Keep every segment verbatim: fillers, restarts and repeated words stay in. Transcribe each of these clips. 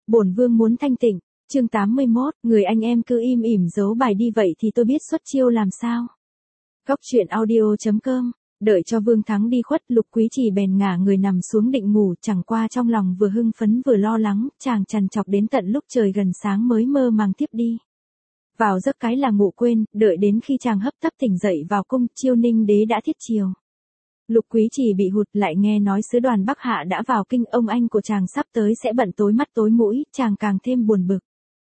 Bổn vương muốn thanh tịnh. Chương tám mươi mốt, người anh em cứ im ỉm giấu bài đi vậy thì tôi biết xuất chiêu làm sao. Góc truyện audio chấm com. Đợi cho Vương Thắng đi khuất, Lục Quý Trì bèn ngả người nằm xuống định ngủ, chẳng qua trong lòng vừa hưng phấn vừa lo lắng, chàng trằn trọc đến tận lúc trời gần sáng mới mơ màng tiếp đi. Vào giấc cái là ngủ quên, đợi đến khi chàng hấp tấp tỉnh dậy vào cung, Chiêu Ninh đế đã thiết chiều. Lục Quý Trì bị hụt, lại nghe nói sứ đoàn Bắc Hạ đã vào kinh, ông anh của chàng sắp tới sẽ bận tối mắt tối mũi, chàng càng thêm buồn bực.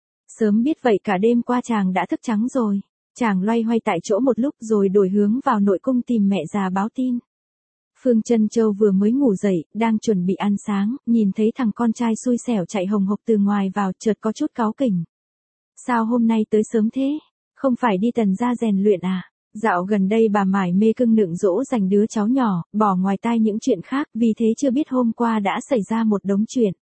Sớm biết vậy cả đêm qua chàng đã thức trắng rồi. Chàng loay hoay tại chỗ một lúc rồi đổi hướng vào nội cung tìm mẹ già báo tin. Phương Trân Châu vừa mới ngủ dậy, đang chuẩn bị ăn sáng, nhìn thấy thằng con trai xui xẻo chạy hồng hộc từ ngoài vào, chợt có chút cáu kỉnh. Sao hôm nay tới sớm thế? Không phải đi Tần gia rèn luyện à? Dạo gần đây bà mải mê cưng nựng dỗ dành đứa cháu nhỏ, bỏ ngoài tai những chuyện khác, vì thế chưa biết hôm qua đã xảy ra một đống chuyện.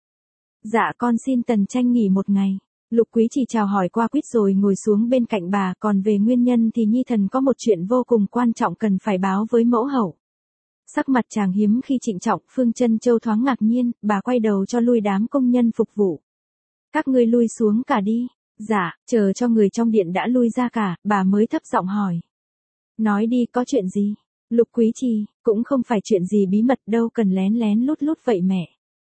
Dạ con xin Tần tranh nghỉ một ngày. Lục Quý Trì chào hỏi qua quýt rồi ngồi xuống bên cạnh bà, còn về nguyên nhân thì Nhi thần có một chuyện vô cùng quan trọng cần phải báo với mẫu hậu. Sắc mặt chàng hiếm khi trịnh trọng, Phương Trân Châu thoáng ngạc nhiên, bà quay đầu cho lui đám công nhân phục vụ. Các ngươi lui xuống cả đi. Dạ, chờ cho người trong điện đã lui ra cả, bà mới thấp giọng hỏi. Nói đi, có chuyện gì? Lục Quý Trì, cũng không phải chuyện gì bí mật đâu cần lén lén lút lút vậy mẹ.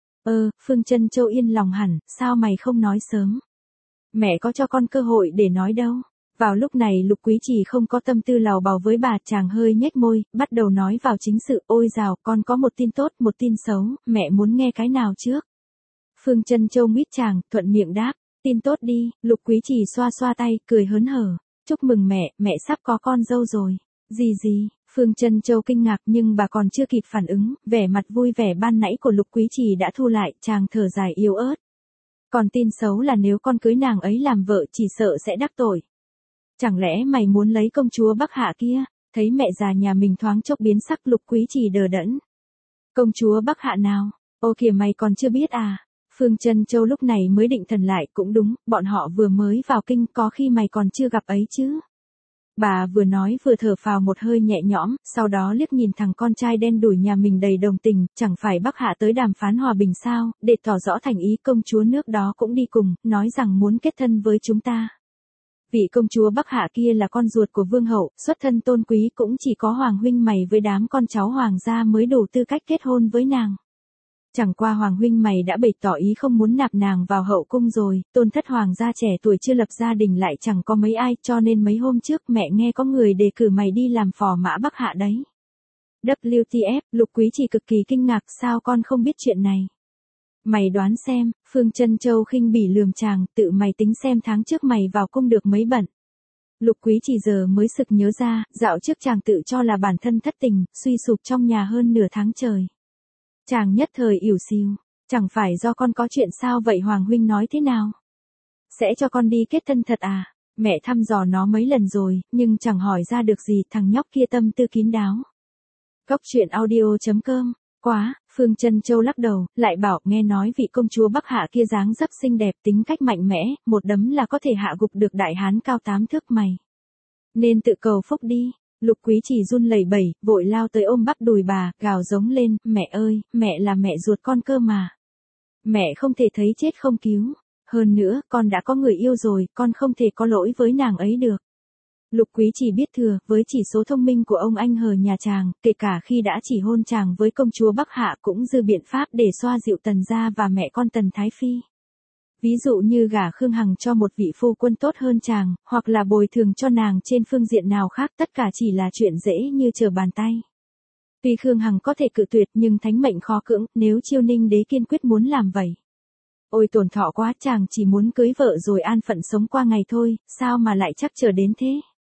Ơ, Phương Trân Châu yên lòng hẳn, sao mày không nói sớm? Mẹ có cho con cơ hội để nói đâu. Vào lúc này Lục Quý Trì không có tâm tư lào bào với bà, chàng hơi nhếch môi, bắt đầu nói vào chính sự. Ôi dào, con có một tin tốt, một tin xấu, mẹ muốn nghe cái nào trước? Phương Trân Châu mít chàng, thuận miệng đáp, tin tốt đi. Lục Quý Trì xoa xoa tay, cười hớn hở. Chúc mừng mẹ, mẹ sắp có con dâu rồi. Gì gì? Phương Trân Châu kinh ngạc nhưng bà còn chưa kịp phản ứng, vẻ mặt vui vẻ ban nãy của Lục Quý Trì đã thu lại, chàng thở dài yếu ớt. Còn tin xấu là nếu con cưới nàng ấy làm vợ chỉ sợ sẽ đắc tội. Chẳng lẽ mày muốn lấy công chúa Bắc Hạ kia? Thấy mẹ già nhà mình thoáng chốc biến sắc, Lục Quý Trì đờ đẫn. Công chúa Bắc Hạ nào? Ô kìa, mày còn chưa biết à? Phương Trân Châu lúc này mới định thần lại, cũng đúng, bọn họ vừa mới vào kinh, có khi mày còn chưa gặp ấy chứ. Bà vừa nói vừa thở phào một hơi nhẹ nhõm, sau đó liếc nhìn thằng con trai đen đủi nhà mình đầy đồng tình, chẳng phải Bắc Hạ tới đàm phán hòa bình sao, để tỏ rõ thành ý công chúa nước đó cũng đi cùng, nói rằng muốn kết thân với chúng ta. Vị công chúa Bắc Hạ kia là con ruột của vương hậu, xuất thân tôn quý, cũng chỉ có hoàng huynh mày với đám con cháu hoàng gia mới đủ tư cách kết hôn với nàng. Chẳng qua hoàng huynh mày đã bày tỏ ý không muốn nạp nàng vào hậu cung rồi, tôn thất hoàng gia trẻ tuổi chưa lập gia đình lại chẳng có mấy ai, cho nên mấy hôm trước mẹ nghe có người đề cử mày đi làm phò mã Bắc Hạ đấy. vê kép tê ép, Lục Quý Trì cực kỳ kinh ngạc, sao con không biết chuyện này? Mày đoán xem, Phương Trân Châu khinh bỉ lườm chàng, tự mày tính xem tháng trước mày vào cung được mấy bận. Lục Quý Trì giờ mới sực nhớ ra, dạo trước chàng tự cho là bản thân thất tình, suy sụp trong nhà hơn nửa tháng trời. Chàng nhất thời ỉu xìu, chẳng phải do con có chuyện sao vậy? Hoàng huynh nói thế nào? Sẽ cho con đi kết thân thật à? Mẹ thăm dò nó mấy lần rồi, nhưng chẳng hỏi ra được gì, thằng nhóc kia tâm tư kín đáo. Góc truyện audio chấm com. Quá, Phương Trân Châu lắc đầu, lại bảo, nghe nói vị công chúa Bắc Hạ kia dáng dấp xinh đẹp, tính cách mạnh mẽ, một đấm là có thể hạ gục được đại hán cao tám thước mày. Nên tự cầu phúc đi. Lục Quý Trì run lẩy bẩy, vội lao tới ôm bắp đùi bà, gào giống lên, mẹ ơi, mẹ là mẹ ruột con cơ mà. Mẹ không thể thấy chết không cứu. Hơn nữa, con đã có người yêu rồi, con không thể có lỗi với nàng ấy được. Lục Quý Trì biết thừa, với chỉ số thông minh của ông anh hờ nhà chàng, kể cả khi đã chỉ hôn chàng với công chúa Bắc Hạ cũng dư biện pháp để xoa dịu Tần gia và mẹ con Tần Thái Phi. Ví dụ như gả Khương Hằng cho một vị phu quân tốt hơn chàng, hoặc là bồi thường cho nàng trên phương diện nào khác, tất cả chỉ là chuyện dễ như trở bàn tay. Tuy Khương Hằng có thể cự tuyệt nhưng thánh mệnh khó cưỡng, nếu Chiêu Ninh đế kiên quyết muốn làm vậy. Ôi tổn thọ quá, chàng chỉ muốn cưới vợ rồi an phận sống qua ngày thôi, sao mà lại chắc chờ đến thế?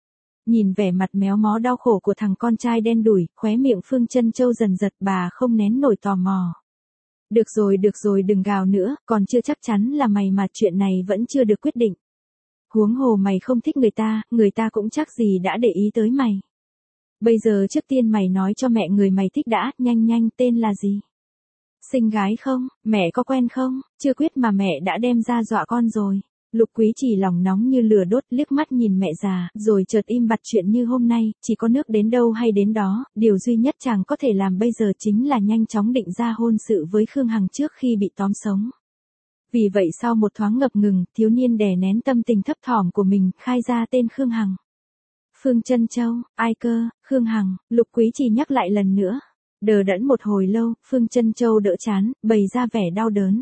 Nhìn vẻ mặt méo mó đau khổ của thằng con trai đen đủi, khóe miệng Phương Trân Châu dần giật, bà không nén nổi tò mò. Được rồi được rồi đừng gào nữa, còn chưa chắc chắn là mày mà chuyện này vẫn chưa được quyết định. Huống hồ mày không thích người ta, người ta cũng chắc gì đã để ý tới mày. Bây giờ trước tiên mày nói cho mẹ người mày thích đã, nhanh nhanh, tên là gì? Xinh gái không, mẹ có quen không? Chưa quyết mà mẹ đã đem ra dọa con rồi. Lục Quý Trì lòng nóng như lửa đốt, liếc mắt nhìn mẹ già, rồi chợt im bặt. Chuyện như hôm nay, chỉ có nước đến đâu hay đến đó, điều duy nhất chàng có thể làm bây giờ chính là nhanh chóng định ra hôn sự với Khương Hằng trước khi bị tóm sống. Vì vậy sau một thoáng ngập ngừng, thiếu niên đè nén tâm tình thấp thỏm của mình, khai ra tên Khương Hằng. Phương Trân Châu, ai cơ, Khương Hằng, Lục Quý Trì nhắc lại lần nữa. Đờ đẫn một hồi lâu, Phương Trân Châu đỡ chán, bày ra vẻ đau đớn.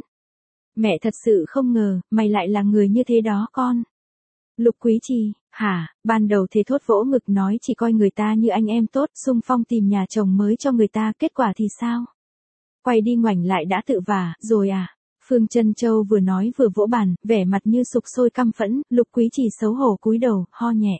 Mẹ thật sự không ngờ, mày lại là người như thế đó con. Lục Quý Trì, hả, ban đầu thế thốt vỗ ngực nói chỉ coi người ta như anh em tốt, xung phong tìm nhà chồng mới cho người ta, kết quả thì sao? Quay đi ngoảnh lại đã tự vả, rồi à? Phương Trân Châu vừa nói vừa vỗ bàn, vẻ mặt như sục sôi căm phẫn, Lục Quý Trì xấu hổ cúi đầu, ho nhẹ.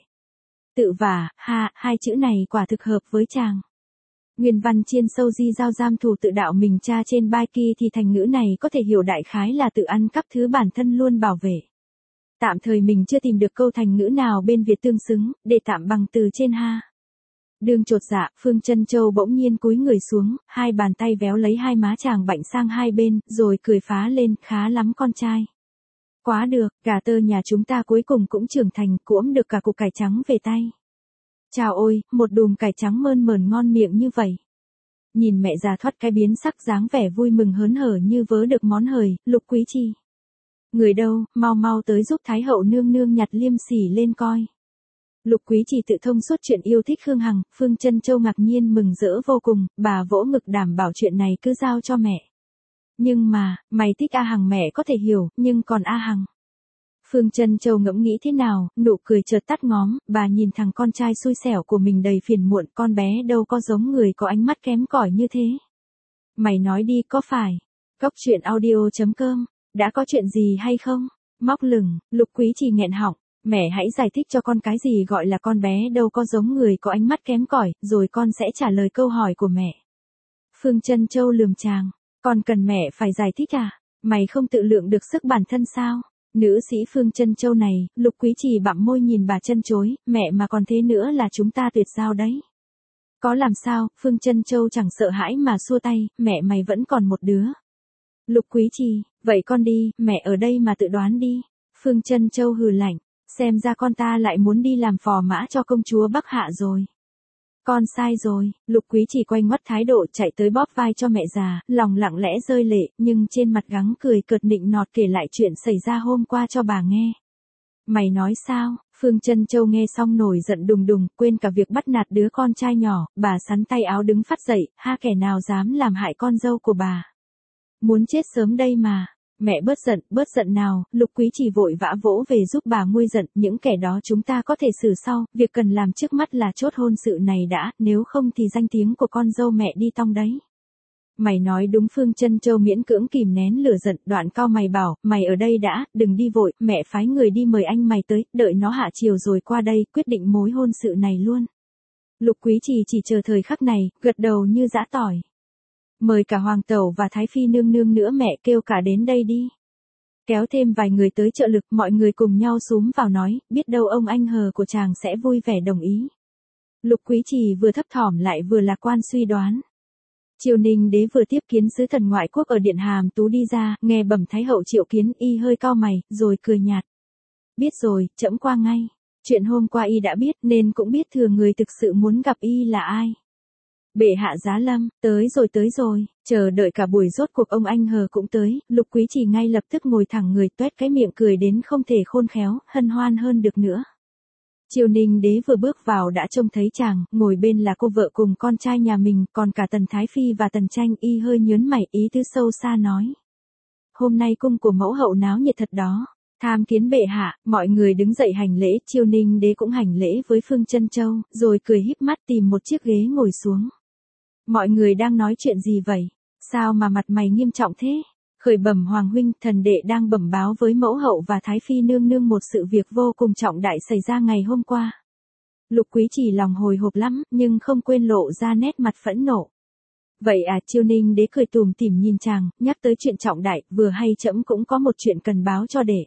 Tự vả, ha, hai chữ này quả thực hợp với chàng. Nguyên văn chiên sâu di giao giam thủ tự đạo mình cha trên bai kia thì thành ngữ này có thể hiểu đại khái là tự ăn cắp thứ bản thân luôn bảo vệ. Tạm thời mình chưa tìm được câu thành ngữ nào bên Việt tương xứng, để tạm bằng từ trên ha. Đương chột dạ, Phương Trân Châu bỗng nhiên cúi người xuống, hai bàn tay véo lấy hai má chàng bạnh sang hai bên, rồi cười phá lên, khá lắm con trai. Quá được, gà tơ nhà chúng ta cuối cùng cũng trưởng thành, cuỗm được cả cục cải trắng về tay. Chào ôi, một đùm cải trắng mơn mởn ngon miệng như vậy. Nhìn mẹ già thoát cái biến sắc dáng vẻ vui mừng hớn hở như vớ được món hời, Lục Quý Trì. Người đâu, mau mau tới giúp Thái hậu nương nương nhặt liêm sỉ lên coi. Lục Quý Trì tự thông suốt chuyện yêu thích Khương Hằng, Phương Trân Châu ngạc nhiên mừng rỡ vô cùng, bà vỗ ngực đảm bảo chuyện này cứ giao cho mẹ. Nhưng mà, mày thích A Hằng mẹ có thể hiểu, nhưng còn A Hằng. Phương Trân Châu ngẫm nghĩ thế nào, nụ cười chợt tắt ngóm, bà nhìn thằng con trai xui xẻo của mình đầy phiền muộn, con bé đâu có giống người có ánh mắt kém cỏi như thế. Mày nói đi có phải? Góc truyện audio chấm com, đã có chuyện gì hay không? Móc lửng, Lục Quý Trì nghẹn họng, mẹ hãy giải thích cho con cái gì gọi là con bé đâu có giống người có ánh mắt kém cỏi, rồi con sẽ trả lời câu hỏi của mẹ. Phương Trân Châu lườm chàng, con cần mẹ phải giải thích à? Mày không tự lượng được sức bản thân sao? Nữ sĩ Phương Trân Châu này, Lục Quý Trì bặm môi nhìn bà chân chối, mẹ mà còn thế nữa là chúng ta tuyệt giao đấy. Có làm sao, Phương Trân Châu chẳng sợ hãi mà xua tay, mẹ mày vẫn còn một đứa. Lục Quý Trì, vậy con đi, mẹ ở đây mà tự đoán đi. Phương Trân Châu hừ lạnh, xem ra con ta lại muốn đi làm phò mã cho công chúa Bắc Hạ rồi. Con sai rồi, Lục Quý Trì quay ngoắt thái độ chạy tới bóp vai cho mẹ già, lòng lặng lẽ rơi lệ, nhưng trên mặt gắng cười cợt nịnh nọt kể lại chuyện xảy ra hôm qua cho bà nghe. Mày nói sao? Phương Trân Châu nghe xong nổi giận đùng đùng, quên cả việc bắt nạt đứa con trai nhỏ, bà sắn tay áo đứng phát dậy, ha kẻ nào dám làm hại con dâu của bà. Muốn chết sớm đây mà. Mẹ bớt giận, bớt giận nào, Lục Quý Trì vội vã vỗ về giúp bà nguôi giận, những kẻ đó chúng ta có thể xử sau, việc cần làm trước mắt là chốt hôn sự này đã, nếu không thì danh tiếng của con dâu mẹ đi tong đấy. Mày nói đúng. Phương Trân Châu miễn cưỡng kìm nén lửa giận, đoạn cao mày bảo, mày ở đây đã, đừng đi vội, mẹ phái người đi mời anh mày tới, đợi nó hạ chiều rồi qua đây, quyết định mối hôn sự này luôn. Lục Quý Trì chỉ chờ thời khắc này, gật đầu như giã tỏi. Mời cả hoàng tẩu và thái phi nương nương nữa, mẹ kêu cả đến đây đi. Kéo thêm vài người tới trợ lực, mọi người cùng nhau xúm vào nói, biết đâu ông anh hờ của chàng sẽ vui vẻ đồng ý. Lục Quý Trì vừa thấp thỏm lại vừa lạc quan suy đoán. Triều Ninh đế vừa tiếp kiến sứ thần ngoại quốc ở điện Hàm Tú đi ra, nghe bẩm thái hậu triệu kiến, y hơi cau mày, rồi cười nhạt. Biết rồi, trẫm qua ngay. Chuyện hôm qua y đã biết nên cũng biết thừa người thực sự muốn gặp y là ai. Bệ hạ giá lâm, tới rồi tới rồi, chờ đợi cả buổi rốt cuộc ông anh hờ cũng tới, Lục Quý Trì ngay lập tức ngồi thẳng người tuét cái miệng cười đến không thể khôn khéo, hân hoan hơn được nữa. Triều Ninh đế vừa bước vào đã trông thấy chàng, ngồi bên là cô vợ cùng con trai nhà mình, còn cả Tần Thái Phi và Tần Tranh, y hơi nhớn mày, ý tứ sâu xa nói. Hôm nay cung của mẫu hậu náo nhiệt thật đó. Tham kiến bệ hạ, mọi người đứng dậy hành lễ, Triều Ninh đế cũng hành lễ với Phương Trân Châu, rồi cười híp mắt tìm một chiếc ghế ngồi xuống. Mọi người đang nói chuyện gì vậy? Sao mà mặt mày nghiêm trọng thế? Khởi bẩm hoàng huynh, thần đệ đang bẩm báo với mẫu hậu và thái phi nương nương một sự việc vô cùng trọng đại xảy ra ngày hôm qua. Lục Quý Trì lòng hồi hộp lắm, nhưng không quên lộ ra nét mặt phẫn nộ. Vậy à, Triều Ninh đế cười tủm tỉm nhìn chàng, nhắc tới chuyện trọng đại, vừa hay trẫm cũng có một chuyện cần báo cho đệ.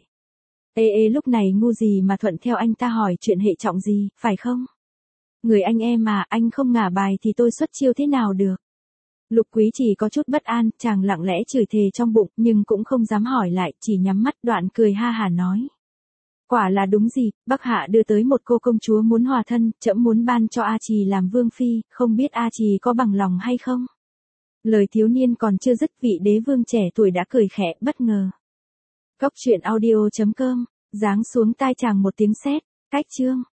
Ê ê lúc này ngu gì mà thuận theo anh ta hỏi chuyện hệ trọng gì, phải không? Người anh em mà, anh không ngả bài thì tôi xuất chiêu thế nào được? Lục Quý Trì có chút bất an, chàng lặng lẽ chửi thề trong bụng, nhưng cũng không dám hỏi lại, chỉ nhắm mắt đoạn cười ha hả nói. Quả là đúng gì, Bắc Hạ đưa tới một cô công chúa muốn hòa thân, trẫm muốn ban cho A Trì làm vương phi, không biết A Trì có bằng lòng hay không? Lời thiếu niên còn chưa dứt, vị đế vương trẻ tuổi đã cười khẽ, bất ngờ. Cốc truyện audio chấm com, giáng xuống tai chàng một tiếng sét, cách chương.